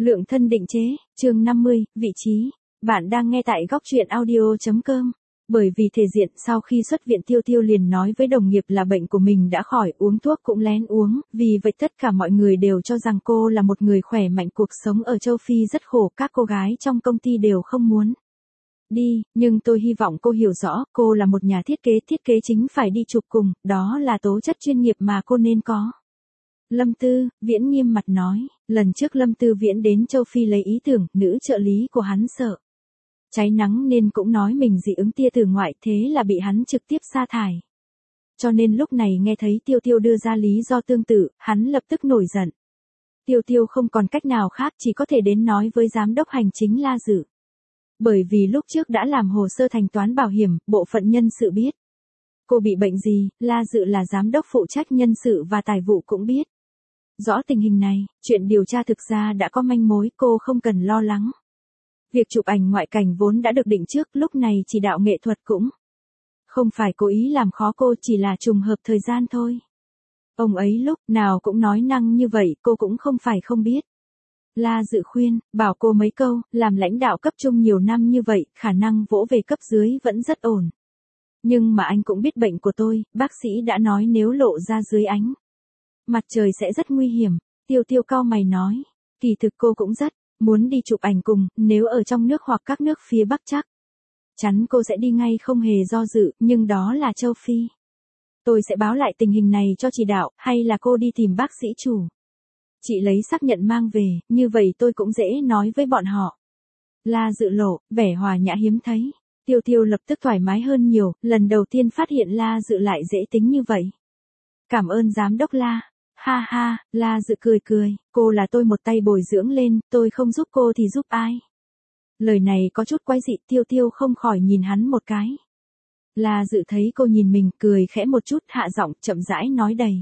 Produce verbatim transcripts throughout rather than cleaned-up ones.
Lượng thân định chế, chương năm mươi, vị trí. Bạn đang nghe tại góc truyện audio chấm com. Bởi vì thể diện sau khi xuất viện Tiêu Tiêu liền nói với đồng nghiệp là bệnh của mình đã khỏi, uống thuốc cũng lén uống, vì vậy tất cả mọi người đều cho rằng cô là một người khỏe mạnh. Cuộc sống ở châu Phi rất khổ, các cô gái trong công ty đều không muốn đi, nhưng tôi hy vọng cô hiểu rõ, cô là một nhà thiết kế, thiết kế chính phải đi chụp cùng, đó là tố chất chuyên nghiệp mà cô nên có. Lâm Tư Viễn nghiêm mặt nói, lần trước Lâm Tư Viễn đến châu Phi lấy ý tưởng, nữ trợ lý của hắn sợ cháy nắng nên cũng nói mình dị ứng tia tử ngoại, thế là bị hắn trực tiếp sa thải. Cho nên lúc này nghe thấy Tiêu Tiêu đưa ra lý do tương tự, hắn lập tức nổi giận. Tiêu Tiêu không còn cách nào khác, chỉ có thể đến nói với giám đốc hành chính La Dự. Bởi vì lúc trước đã làm hồ sơ thanh toán bảo hiểm, bộ phận nhân sự biết cô bị bệnh gì, La Dự là giám đốc phụ trách nhân sự và tài vụ cũng biết rõ tình hình này, chuyện điều tra thực ra đã có manh mối, cô không cần lo lắng. Việc chụp ảnh ngoại cảnh vốn đã được định trước, lúc này chỉ đạo nghệ thuật cũng không phải cố ý làm khó cô, chỉ là trùng hợp thời gian thôi. Ông ấy lúc nào cũng nói năng như vậy, cô cũng không phải không biết. La Dự khuyên, bảo cô mấy câu, làm lãnh đạo cấp trung nhiều năm như vậy, khả năng vỗ về cấp dưới vẫn rất ổn. Nhưng mà anh cũng biết bệnh của tôi, bác sĩ đã nói nếu lộ ra dưới ánh mặt trời sẽ rất nguy hiểm. Tiêu Tiêu cau mày nói, kỳ thực cô cũng rất muốn đi chụp ảnh cùng, nếu ở trong nước hoặc các nước phía Bắc chắc chắn cô sẽ đi ngay không hề do dự, nhưng đó là châu Phi. Tôi sẽ báo lại tình hình này cho chỉ đạo, hay là cô đi tìm bác sĩ chủ. Chị lấy xác nhận mang về, như vậy tôi cũng dễ nói với bọn họ. La Dự lộ, vẻ hòa nhã hiếm thấy. Tiêu Tiêu lập tức thoải mái hơn nhiều, lần đầu tiên phát hiện La Dự lại dễ tính như vậy. Cảm ơn giám đốc La. Ha ha, La Dự cười cười, cô là tôi một tay bồi dưỡng lên, tôi không giúp cô thì giúp ai. Lời này có chút quái dị, Tiêu Tiêu không khỏi nhìn hắn một cái. La Dự thấy cô nhìn mình, cười khẽ một chút, hạ giọng, chậm rãi nói đầy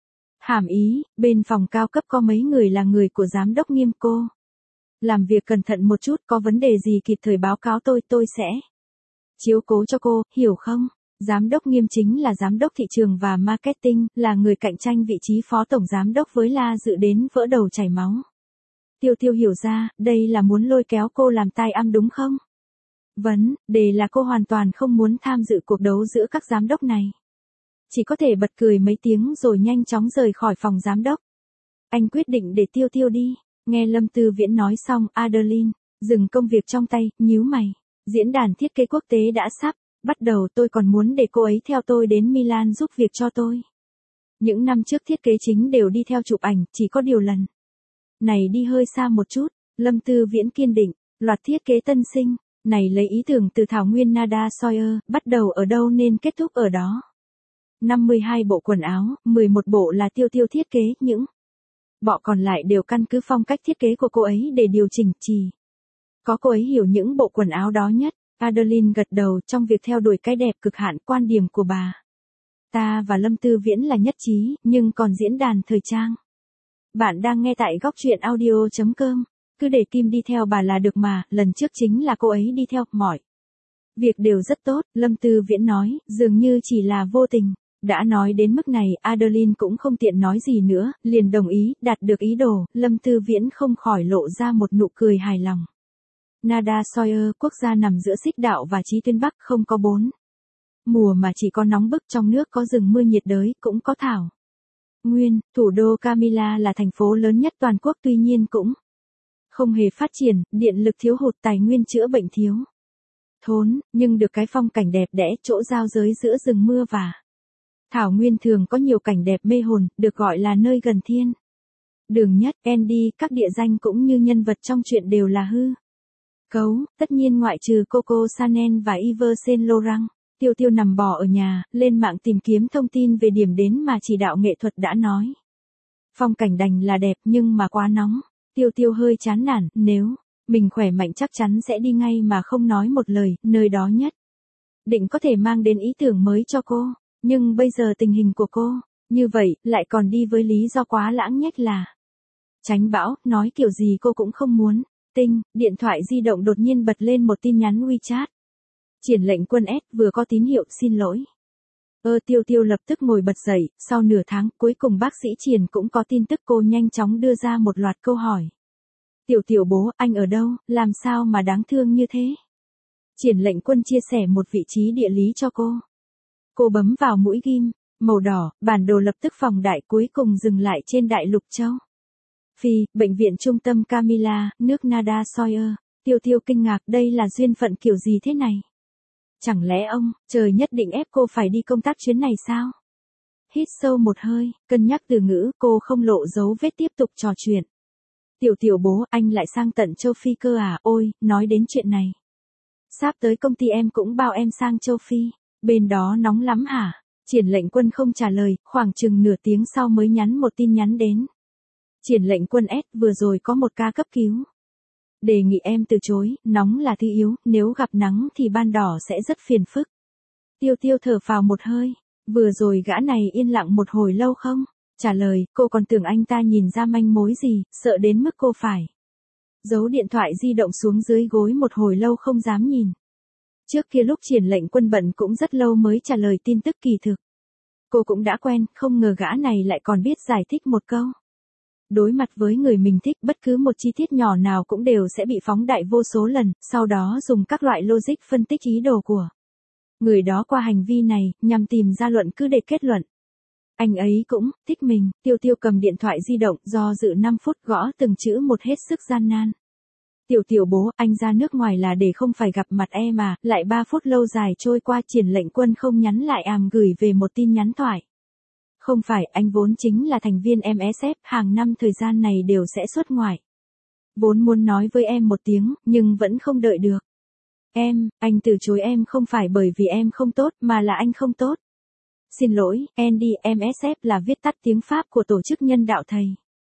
hàm ý, bên phòng cao cấp có mấy người là người của giám đốc Nghiêm, cô làm việc cẩn thận một chút, có vấn đề gì kịp thời báo cáo tôi, tôi sẽ chiếu cố cho cô, hiểu không? Giám đốc Nghiêm chính là giám đốc thị trường và marketing, là người cạnh tranh vị trí phó tổng giám đốc với La Dự đến vỡ đầu chảy máu. Tiêu Tiêu hiểu ra, đây là muốn lôi kéo cô làm tai âm đúng không? Vấn đề là cô hoàn toàn không muốn tham dự cuộc đấu giữa các giám đốc này. Chỉ có thể bật cười mấy tiếng rồi nhanh chóng rời khỏi phòng giám đốc. Anh quyết định để Tiêu Tiêu đi. Nghe Lâm Tư Viễn nói xong, Adeline dừng công việc trong tay, nhíu mày. Diễn đàn thiết kế quốc tế đã sắp bắt đầu, tôi còn muốn để cô ấy theo tôi đến Milan giúp việc cho tôi. Những năm trước thiết kế chính đều đi theo chụp ảnh, chỉ có điều lần này đi hơi xa một chút. Lâm Tư Viễn kiên định, loạt thiết kế tân sinh này lấy ý tưởng từ thảo nguyên Nada Sawyer, bắt đầu ở đâu nên kết thúc ở đó. năm mươi hai bộ quần áo, mười một bộ là Tiêu Tiêu thiết kế, những bộ còn lại đều căn cứ phong cách thiết kế của cô ấy để điều chỉnh, chỉ có cô ấy hiểu những bộ quần áo đó nhất. Adeline gật đầu, trong việc theo đuổi cái đẹp cực hạn, quan điểm của bà ta và Lâm Tư Viễn là nhất trí, nhưng còn diễn đàn thời trang. Bạn đang nghe tại góc truyện audio chấm com, cứ để Kim đi theo bà là được mà, lần trước chính là cô ấy đi theo, mọi việc đều rất tốt, Lâm Tư Viễn nói, dường như chỉ là vô tình. Đã nói đến mức này, Adeline cũng không tiện nói gì nữa, liền đồng ý, đạt được ý đồ, Lâm Tư Viễn không khỏi lộ ra một nụ cười hài lòng. Nada Sawyer, quốc gia nằm giữa xích đạo và chí tuyến Bắc, không có bốn mùa mà chỉ có nóng bức, trong nước có rừng mưa nhiệt đới, cũng có thảo nguyên. Thủ đô Camilla là thành phố lớn nhất toàn quốc, tuy nhiên cũng không hề phát triển, điện lực thiếu hụt, tài nguyên chữa bệnh thiếu thốn, nhưng được cái phong cảnh đẹp đẽ, chỗ giao giới giữa rừng mưa và thảo nguyên thường có nhiều cảnh đẹp mê hồn, được gọi là nơi gần thiên đường nhất. Andy, các địa danh cũng như nhân vật trong truyện đều là hư cấu, tất nhiên ngoại trừ Coco Chanel và Yves Saint Laurent. Tiêu Tiêu nằm bò ở nhà, lên mạng tìm kiếm thông tin về điểm đến mà chỉ đạo nghệ thuật đã nói. Phong cảnh đành là đẹp nhưng mà quá nóng. Tiêu Tiêu hơi chán nản, nếu mình khỏe mạnh chắc chắn sẽ đi ngay mà không nói một lời, nơi đó nhất định có thể mang đến ý tưởng mới cho cô. Nhưng bây giờ tình hình của cô như vậy, lại còn đi với lý do quá lãng nhách là tránh bão, nói kiểu gì cô cũng không muốn. Tinh, điện thoại di động đột nhiên bật lên một tin nhắn WeChat. Triển lệnh quân S vừa có tín hiệu, xin lỗi. Ơ Tiêu Tiêu lập tức ngồi bật dậy, sau nửa tháng, cuối cùng bác sĩ Triển cũng có tin tức, cô nhanh chóng đưa ra một loạt câu hỏi. Tiểu tiểu bố, anh ở đâu, làm sao mà đáng thương như thế? Triển Lệnh Quân chia sẻ một vị trí địa lý cho cô. Cô bấm vào mũi ghim, màu đỏ, bản đồ lập tức phóng đại cuối cùng dừng lại trên đại lục châu. Phi, bệnh viện trung tâm Camilla, nước Nada Sawyer. Tiêu Tiêu kinh ngạc, đây là duyên phận kiểu gì thế này? Chẳng lẽ ông, trời nhất định ép cô phải đi công tác chuyến này sao? Hít sâu một hơi, cân nhắc từ ngữ, cô không lộ dấu vết tiếp tục trò chuyện. Tiểu tiểu bố, anh lại sang tận châu Phi cơ à? Ôi, nói đến chuyện này. Sắp tới công ty em cũng bao em sang châu Phi. Bên đó nóng lắm hả? Triển Lệnh Quân không trả lời, khoảng chừng nửa tiếng sau mới nhắn một tin nhắn đến. Triển Lệnh Quân S, vừa rồi có một ca cấp cứu. Đề nghị em từ chối, nóng là thứ yếu, nếu gặp nắng thì ban đỏ sẽ rất phiền phức. Tiêu Tiêu thở phào một hơi, vừa rồi gã này yên lặng một hồi lâu không? Trả lời, cô còn tưởng anh ta nhìn ra manh mối gì, sợ đến mức cô phải giấu điện thoại di động xuống dưới gối một hồi lâu không dám nhìn. Trước kia lúc Triển Lệnh Quân bận cũng rất lâu mới trả lời tin tức kỳ thực. Cô cũng đã quen, không ngờ gã này lại còn biết giải thích một câu. Đối mặt với người mình thích, bất cứ một chi tiết nhỏ nào cũng đều sẽ bị phóng đại vô số lần, sau đó dùng các loại logic phân tích ý đồ của người đó qua hành vi này, nhằm tìm ra luận cứ để kết luận. Anh ấy cũng thích mình. Tiêu Tiêu cầm điện thoại di động, do dự năm phút gõ từng chữ một hết sức gian nan. Tiểu tiểu bố, anh ra nước ngoài là để không phải gặp mặt em mà, lại ba phút lâu dài trôi qua Triển Lệnh Quân không nhắn lại àm gửi về một tin nhắn thoại. Không phải, anh vốn chính là thành viên em ét ép, hàng năm thời gian này đều sẽ xuất ngoại. Vốn muốn nói với em một tiếng, nhưng vẫn không đợi được. Em, anh từ chối em không phải bởi vì em không tốt, mà là anh không tốt. Xin lỗi, Andy, em ét ép là viết tắt tiếng Pháp của Tổ chức Nhân đạo Thầy.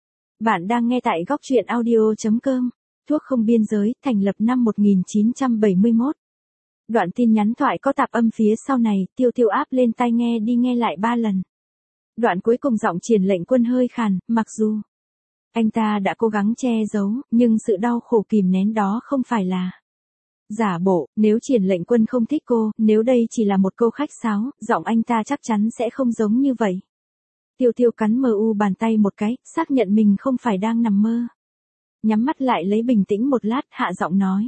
Bạn đang nghe tại góc truyện audio chấm com. Thuốc không biên giới, thành lập năm một nghìn chín trăm bảy mươi mốt. Đoạn tin nhắn thoại có tạp âm phía sau này, Tiêu Tiêu áp lên tai nghe đi nghe lại ba lần. Đoạn cuối cùng giọng Triển Lệnh Quân hơi khàn, mặc dù anh ta đã cố gắng che giấu, nhưng sự đau khổ kìm nén đó không phải là giả bộ. Nếu Triển Lệnh Quân không thích cô, nếu đây chỉ là một câu khách sáo, giọng anh ta chắc chắn sẽ không giống như vậy. Tiêu Tiêu cắn mờ u bàn tay một cái, xác nhận mình không phải đang nằm mơ. Nhắm mắt lại lấy bình tĩnh một lát, hạ giọng nói.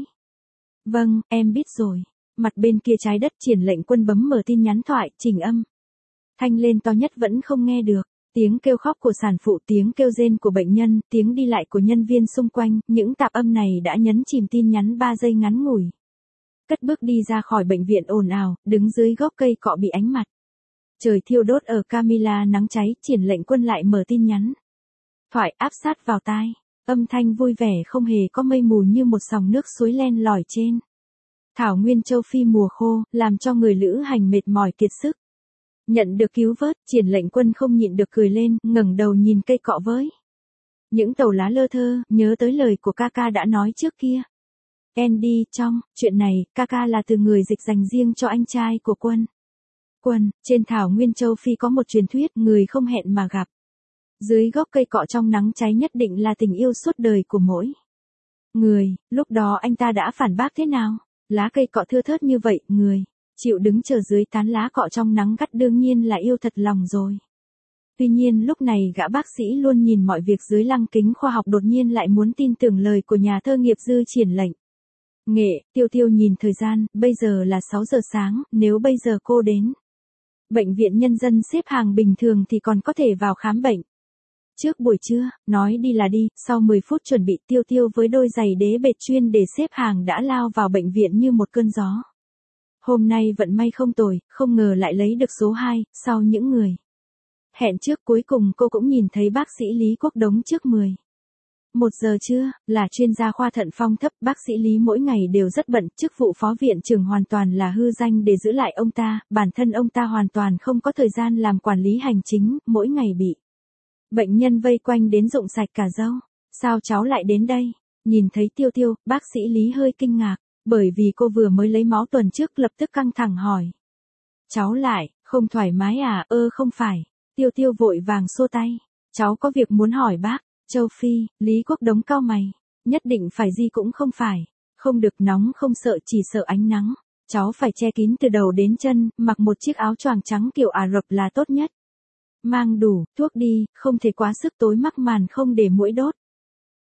Vâng, em biết rồi. Mặt bên kia trái đất Triển Lệnh Quân bấm mở tin nhắn thoại, chỉnh âm. Thanh lên to nhất vẫn không nghe được. Tiếng kêu khóc của sản phụ, tiếng kêu rên của bệnh nhân, tiếng đi lại của nhân viên xung quanh, những tạp âm này đã nhấn chìm tin nhắn ba giây ngắn ngủi. Cất bước đi ra khỏi bệnh viện ồn ào, đứng dưới gốc cây cọ bị ánh mặt trời thiêu đốt ở Camilla nắng cháy, Triển Lệnh Quân lại mở tin nhắn thoại áp sát vào tai. Âm thanh vui vẻ không hề có mây mù như một dòng nước suối len lỏi trên thảo nguyên châu Phi mùa khô, làm cho người lữ hành mệt mỏi kiệt sức. Nhận được cứu vớt, Triển Lệnh Quân không nhịn được cười lên, ngẩng đầu nhìn cây cọ với những tàu lá lơ thơ, nhớ tới lời của Kaka đã nói trước kia. Andy, trong chuyện này, Kaka là từ người dịch dành riêng cho anh trai của Quân. Quân, trên thảo nguyên châu Phi có một truyền thuyết, người không hẹn mà gặp. Dưới gốc cây cọ trong nắng cháy nhất định là tình yêu suốt đời của mỗi người. Lúc đó anh ta đã phản bác thế nào? Lá cây cọ thưa thớt như vậy, người chịu đứng chờ dưới tán lá cọ trong nắng gắt đương nhiên là yêu thật lòng rồi. Tuy nhiên lúc này gã bác sĩ luôn nhìn mọi việc dưới lăng kính khoa học đột nhiên lại muốn tin tưởng lời của nhà thơ nghiệp dư Triển Lệnh Nghệ. Tiêu Tiêu nhìn thời gian, bây giờ là sáu giờ sáng, nếu bây giờ cô đến bệnh viện nhân dân xếp hàng bình thường thì còn có thể vào khám bệnh. Trước buổi trưa, nói đi là đi, sau mười phút chuẩn bị Tiêu Tiêu với đôi giày đế bệt chuyên để xếp hàng đã lao vào bệnh viện như một cơn gió. Hôm nay vận may không tồi, không ngờ lại lấy được số hai, sau những người hẹn trước cuối cùng cô cũng nhìn thấy bác sĩ Lý Quốc Đống trước mười một giờ trưa, là chuyên gia khoa thận phong thấp, bác sĩ Lý mỗi ngày đều rất bận, chức vụ phó viện trưởng hoàn toàn là hư danh để giữ lại ông ta, bản thân ông ta hoàn toàn không có thời gian làm quản lý hành chính, mỗi ngày bị bệnh nhân vây quanh đến rụng sạch cả râu. Sao cháu lại đến đây? Nhìn thấy Tiêu Tiêu, bác sĩ Lý hơi kinh ngạc, bởi vì cô vừa mới lấy máu tuần trước lập tức căng thẳng hỏi. Cháu lại, không thoải mái à? Ơ không phải. Tiêu Tiêu vội vàng xua tay. Cháu có việc muốn hỏi bác. Châu Phi, Lý Quốc Đống cau mày. Nhất định phải gì cũng không phải. Không được nóng không sợ, chỉ sợ ánh nắng. Cháu phải che kín từ đầu đến chân, mặc một chiếc áo choàng trắng kiểu Ả Rập là tốt nhất. Mang đủ thuốc đi, không thể quá sức tối mắc màn không để muỗi đốt.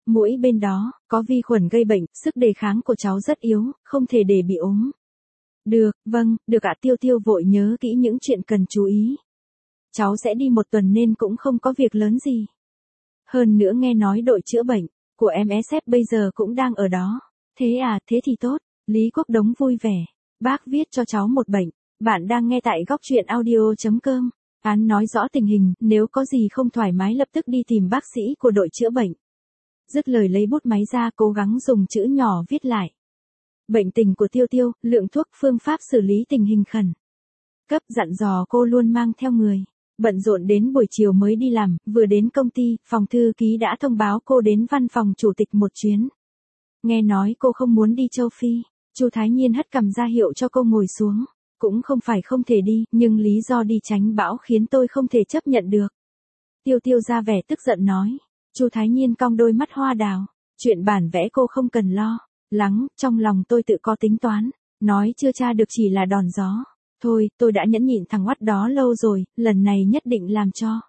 mũi bên đó, có vi khuẩn gây bệnh, sức đề kháng của cháu rất yếu, không thể để bị ốm. Được, vâng, được ạ. Tiêu Tiêu vội nhớ kỹ những chuyện cần chú ý. Cháu sẽ đi một tuần nên cũng không có việc lớn gì. Hơn nữa nghe nói đội chữa bệnh của em ét ép bây giờ cũng đang ở đó. Thế à, thế thì tốt. Lý Quốc Đống vui vẻ. Bác viết cho cháu một bệnh. Bạn đang nghe tại góc truyện audio.com. Án nói rõ tình hình, nếu có gì không thoải mái lập tức đi tìm bác sĩ của đội chữa bệnh. Dứt lời lấy bút máy ra cố gắng dùng chữ nhỏ viết lại. Bệnh tình của Tiêu Tiêu, lượng thuốc, phương pháp xử lý tình hình khẩn cấp, dặn dò cô luôn mang theo người. Bận rộn đến buổi chiều mới đi làm, vừa đến công ty, phòng thư ký đã thông báo cô đến văn phòng chủ tịch một chuyến. Nghe nói cô không muốn đi châu Phi, Chu Thái Nhiên hất cằm ra hiệu cho cô ngồi xuống. Cũng không phải không thể đi, nhưng lý do đi tránh bão khiến tôi không thể chấp nhận được. Tiêu Tiêu ra vẻ tức giận nói. Chu Thái Nhiên cong đôi mắt hoa đào. Chuyện bản vẽ cô không cần lo lắng, trong lòng tôi tự có tính toán. Nói chưa tra được chỉ là đòn gió. Thôi, tôi đã nhẫn nhịn thằng oắt đó lâu rồi, lần này nhất định làm cho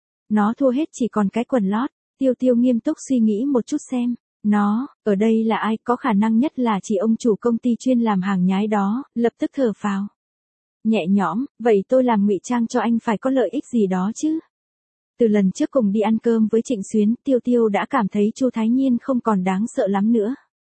nó thua hết, chỉ còn cái quần lót. Tiêu Tiêu nghiêm túc suy nghĩ một chút xem. Nó, ở đây là ai, có khả năng nhất là chỉ ông chủ công ty chuyên làm hàng nhái đó, lập tức thở phào nhẹ nhõm, vậy tôi làm ngụy trang cho anh phải có lợi ích gì đó chứ. Từ lần trước cùng đi ăn cơm với Trịnh Xuyến, Tiêu Tiêu đã cảm thấy Chu Thái Nhiên không còn đáng sợ lắm nữa.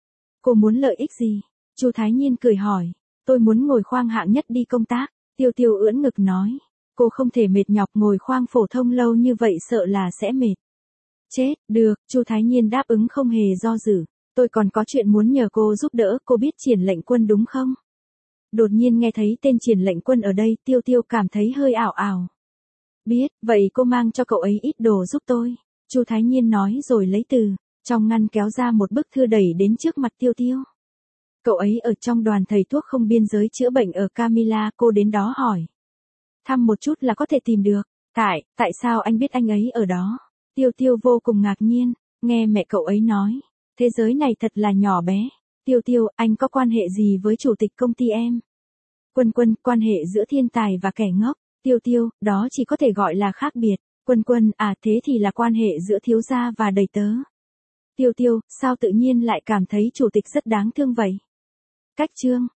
Cô muốn lợi ích gì? Chu Thái Nhiên cười hỏi. Tôi muốn ngồi khoang hạng nhất đi công tác. Tiêu Tiêu ưỡn ngực nói. Cô không thể mệt nhọc ngồi khoang phổ thông lâu như vậy, sợ là sẽ mệt chết. Được, Chu Thái Nhiên đáp ứng không hề do dự. Tôi còn có chuyện muốn nhờ cô giúp đỡ. Cô biết Triển Lệnh Quân đúng không? Đột nhiên nghe thấy tên Triển Lệnh Quân ở đây, Tiêu Tiêu cảm thấy hơi ảo ảo. Biết, vậy cô mang cho cậu ấy ít đồ giúp tôi. Chu Thái Nhiên nói rồi lấy từ trong ngăn kéo ra một bức thư đẩy đến trước mặt Tiêu Tiêu. Cậu ấy ở trong đoàn thầy thuốc không biên giới chữa bệnh ở Camilla, cô đến đó hỏi thăm một chút là có thể tìm được. Tại, tại sao anh biết anh ấy ở đó? Tiêu Tiêu vô cùng ngạc nhiên, nghe mẹ cậu ấy nói. Thế giới này thật là nhỏ bé. Tiêu Tiêu, anh có quan hệ gì với chủ tịch công ty em? Quân Quân, quan hệ giữa thiên tài và kẻ ngốc. Tiêu Tiêu, đó chỉ có thể gọi là khác biệt. Quân Quân, à thế thì là quan hệ giữa thiếu gia và đầy tớ. Tiêu Tiêu, sao tự nhiên lại cảm thấy chủ tịch rất đáng thương vậy? Cách chương